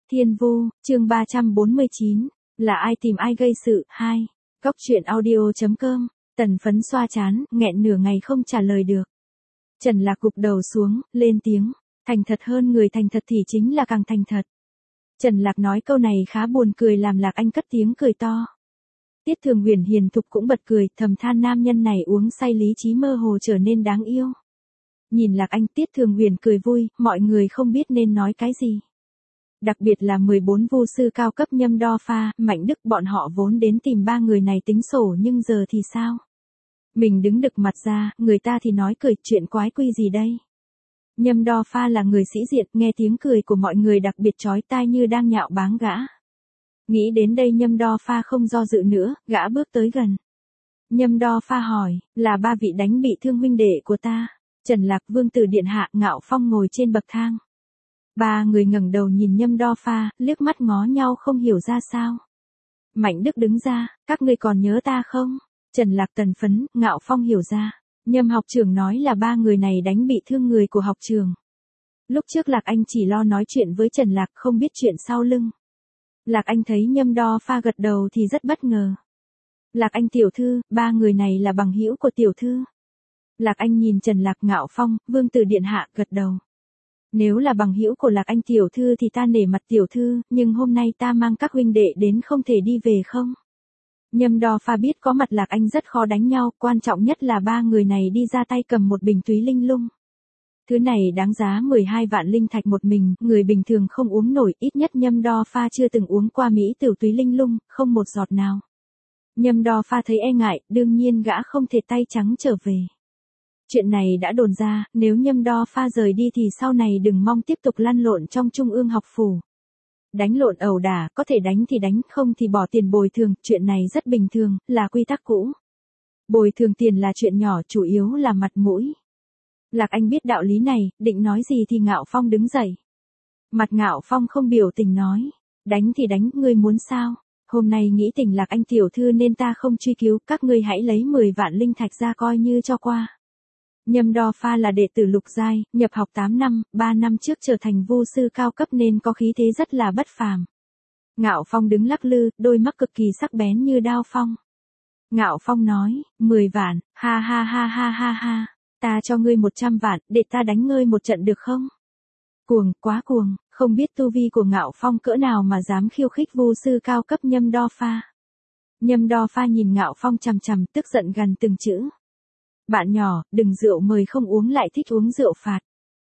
Thiên Vu, chương 349, là ai tìm ai gây sự, 2. Cóc truyện audio.com, Tần Phấn xoa chán, nghẹn nửa ngày không trả lời được. Trần Lạc gục đầu xuống, lên tiếng, thành thật hơn người thành thật thì chính là càng thành thật. Trần Lạc nói câu này khá buồn cười làm Lạc Anh cất tiếng cười to. Tiết Thường Huyền hiền thục cũng bật cười, thầm than nam nhân này uống say lý trí mơ hồ trở nên đáng yêu. Nhìn Lạc Anh, Tiết Thường Huyền cười vui, mọi người không biết nên nói cái gì. Đặc biệt là 14 vu sư cao cấp Nhâm Đo Pha, Mạnh Đức bọn họ vốn đến tìm ba người này tính sổ nhưng giờ thì sao? Mình đứng đực mặt ra, người ta thì nói cười, chuyện quái quy gì đây? Nhâm Đo Pha là người sĩ diện, nghe tiếng cười của mọi người đặc biệt chói tai như đang nhạo báng gã. Nghĩ đến đây Nhâm Đo Pha không do dự nữa, gã bước tới gần. Nhâm Đo Pha hỏi, là ba vị đánh bị thương huynh đệ của ta. Trần Lạc, Vương Tử Điện Hạ, Ngạo Phong ngồi trên bậc thang. Ba người ngẩng đầu nhìn Nhâm Đo Pha, liếc mắt ngó nhau không hiểu ra sao. Mạnh Đức đứng ra, các ngươi còn nhớ ta không? Trần Lạc, Tần Phấn, Ngạo Phong hiểu ra. Nhâm học trưởng nói là ba người này đánh bị thương người của học trường. Lúc trước Lạc Anh chỉ lo nói chuyện với Trần Lạc không biết chuyện sau lưng. Lạc Anh thấy Nhâm Đo Pha gật đầu thì rất bất ngờ. Lạc Anh tiểu thư, ba người này là bằng hữu của tiểu thư. Lạc Anh nhìn Trần Lạc, Ngạo Phong, Vương Tử Điện Hạ gật đầu. Nếu là bằng hữu của Lạc Anh tiểu thư thì ta nể mặt tiểu thư, nhưng hôm nay ta mang các huynh đệ đến không thể đi về không? Nhâm Đo Pha biết có mặt Lạc Anh rất khó đánh nhau, quan trọng nhất là ba người này đi ra tay cầm một bình túy linh lung. Thứ này đáng giá 12 vạn linh thạch một mình, người bình thường không uống nổi, ít nhất Nhâm Đo Pha chưa từng uống qua mỹ tiểu túy linh lung, không một giọt nào. Nhâm Đo Pha thấy e ngại, đương nhiên gã không thể tay trắng trở về. Chuyện này đã đồn ra, nếu Nhâm Đo Pha rời đi thì sau này đừng mong tiếp tục lăn lộn trong Trung ương học phủ. Đánh lộn ẩu đả, có thể đánh thì đánh, không thì bỏ tiền bồi thường, chuyện này rất bình thường, là quy tắc cũ. Bồi thường tiền là chuyện nhỏ, chủ yếu là mặt mũi. Lạc Anh biết đạo lý này, định nói gì thì Ngạo Phong đứng dậy. Mặt Ngạo Phong không biểu tình nói, đánh thì đánh, ngươi muốn sao? Hôm nay nghĩ tình Lạc Anh tiểu thư nên ta không truy cứu, các ngươi hãy lấy 10 vạn linh thạch ra coi như cho qua. Nhâm Đo Pha là đệ tử lục giai, nhập học 8 năm, 3 năm trước trở thành vu sư cao cấp nên có khí thế rất là bất phàm. Ngạo Phong đứng lắc lư, đôi mắt cực kỳ sắc bén như đao phong. Ngạo Phong nói, 10 vạn, ha ha ha ha ha ha, ta cho ngươi 100 vạn, để ta đánh ngươi một trận được không? Cuồng, quá cuồng, không biết tu vi của Ngạo Phong cỡ nào mà dám khiêu khích vu sư cao cấp Nhâm Đo Pha. Nhâm Đo Pha nhìn Ngạo Phong chằm chằm, tức giận gần từng chữ. Bạn nhỏ, đừng rượu mời không uống lại thích uống rượu phạt.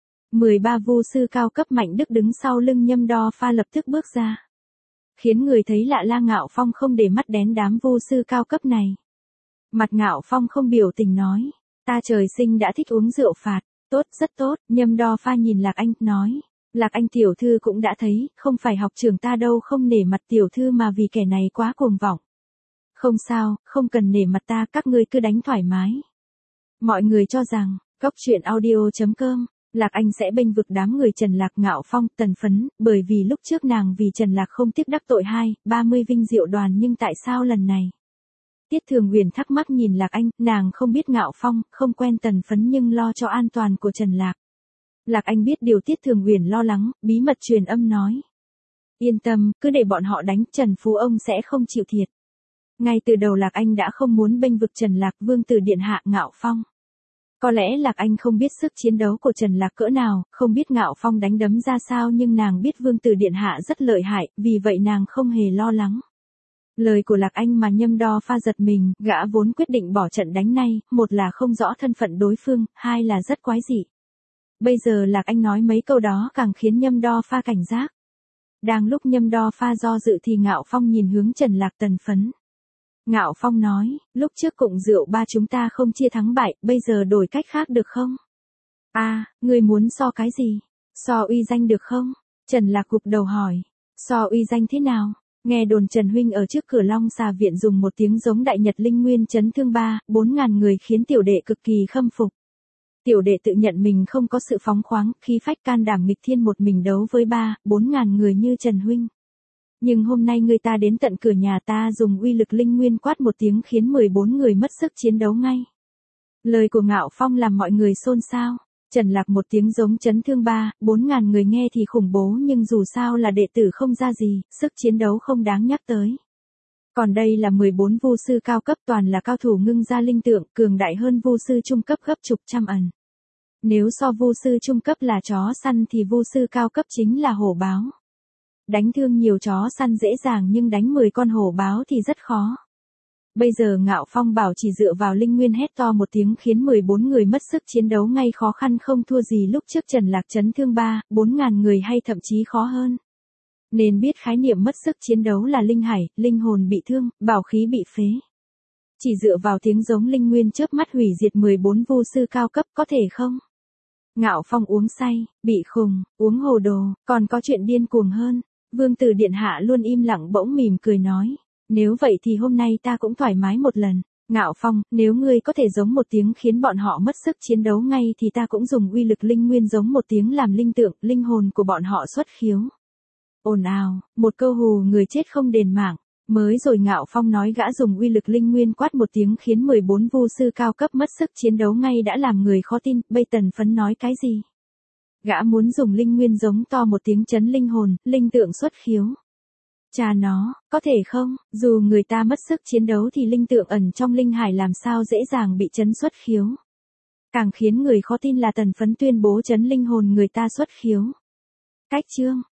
13 vu sư cao cấp Mạnh Đức đứng sau lưng Nhâm Đo Pha lập tức bước ra. Khiến người thấy lạ la Ngạo Phong không để mắt đến đám vu sư cao cấp này. Mặt Ngạo Phong không biểu tình nói, ta trời sinh đã thích uống rượu phạt, tốt, rất tốt. Nhâm Đo Pha nhìn Lạc Anh, nói, Lạc Anh tiểu thư cũng đã thấy, không phải học trưởng ta đâu không nể mặt tiểu thư mà vì kẻ này quá cuồng vọng. Không sao, không cần nể mặt ta, các ngươi cứ đánh thoải mái. Mọi người cho rằng, cóc truyện audio.com, Lạc Anh sẽ bênh vực đám người Trần Lạc, Ngạo Phong, Tần Phấn, bởi vì lúc trước nàng vì Trần Lạc không tiếc đắc tội 30 vinh diệu đoàn nhưng tại sao lần này? Tiết Thường Huyền thắc mắc nhìn Lạc Anh, nàng không biết Ngạo Phong, không quen Tần Phấn nhưng lo cho an toàn của Trần Lạc. Lạc Anh biết điều Tiết Thường Huyền lo lắng, bí mật truyền âm nói. Yên tâm, cứ để bọn họ đánh, Trần Phú ông sẽ không chịu thiệt. Ngay từ đầu Lạc Anh đã không muốn bênh vực Trần Lạc, Vương Tử Điện Hạ, Ngạo Phong. Có lẽ Lạc Anh không biết sức chiến đấu của Trần Lạc cỡ nào, không biết Ngạo Phong đánh đấm ra sao nhưng nàng biết Vương Tử Điện Hạ rất lợi hại, vì vậy nàng không hề lo lắng. Lời của Lạc Anh mà Nhâm Đo Pha giật mình, gã vốn quyết định bỏ trận đánh nay, một là không rõ thân phận đối phương, hai là rất quái dị. Bây giờ Lạc Anh nói mấy câu đó càng khiến Nhâm Đo Pha cảnh giác. Đang lúc Nhâm Đo Pha do dự thì Ngạo Phong nhìn hướng Trần Lạc, Tần Phấn. Ngạo Phong nói, lúc trước cụng rượu ba chúng ta không chia thắng bại, bây giờ đổi cách khác được không? Ngươi muốn so cái gì? So uy danh được không? Trần Lạc gục đầu hỏi, so uy danh thế nào? Nghe đồn Trần Huynh ở trước cửa Long Xà Viện dùng một tiếng giống đại nhật linh nguyên chấn thương 3-4 ngàn người khiến tiểu đệ cực kỳ khâm phục. Tiểu đệ tự nhận mình không có sự phóng khoáng, khí phách can đảm nghịch thiên một mình đấu với 3-4 ngàn người như Trần Huynh. Nhưng hôm nay người ta đến tận cửa nhà ta dùng uy lực linh nguyên quát một tiếng khiến 14 người mất sức chiến đấu ngay. Lời của Ngạo Phong làm mọi người xôn xao. Trần Lạc một tiếng giống chấn thương 4.000 người nghe thì khủng bố nhưng dù sao là đệ tử không ra gì, sức chiến đấu không đáng nhắc tới. Còn đây là 14 vu sư cao cấp toàn là cao thủ ngưng ra linh tượng, cường đại hơn vu sư trung cấp gấp chục trăm ẩn. Nếu so vu sư trung cấp là chó săn thì vu sư cao cấp chính là hổ báo. Đánh thương nhiều chó săn dễ dàng nhưng đánh 10 con hổ báo thì rất khó. Bây giờ Ngạo Phong bảo chỉ dựa vào linh nguyên hét to một tiếng khiến 14 người mất sức chiến đấu ngay khó khăn không thua gì lúc trước Trần Lạc chấn thương 4.000 người hay thậm chí khó hơn. Nên biết khái niệm mất sức chiến đấu là linh hải, linh hồn bị thương, bảo khí bị phế. Chỉ dựa vào tiếng giống linh nguyên chớp mắt hủy diệt 14 vu sư cao cấp có thể không? Ngạo Phong uống say, bị khùng, uống hồ đồ, còn có chuyện điên cuồng hơn. Vương tử điện hạ luôn im lặng bỗng mỉm cười nói. Nếu vậy thì hôm nay ta cũng thoải mái một lần. Ngạo Phong, nếu ngươi có thể giống một tiếng khiến bọn họ mất sức chiến đấu ngay thì ta cũng dùng uy lực linh nguyên giống một tiếng làm linh tượng, linh hồn của bọn họ xuất khiếu. Ồn ào, một câu hù người chết không đền mạng. Mới rồi Ngạo Phong nói gã dùng uy lực linh nguyên quát một tiếng khiến 14 vu sư cao cấp mất sức chiến đấu ngay đã làm người khó tin, bây Tần Phấn nói cái gì? Gã muốn dùng linh nguyên giống to một tiếng chấn linh hồn, linh tượng xuất khiếu. Cha nó, có thể không, dù người ta mất sức chiến đấu thì linh tượng ẩn trong linh hải làm sao dễ dàng bị chấn xuất khiếu. Càng khiến người khó tin là Tần Phấn tuyên bố chấn linh hồn người ta xuất khiếu. Cách chương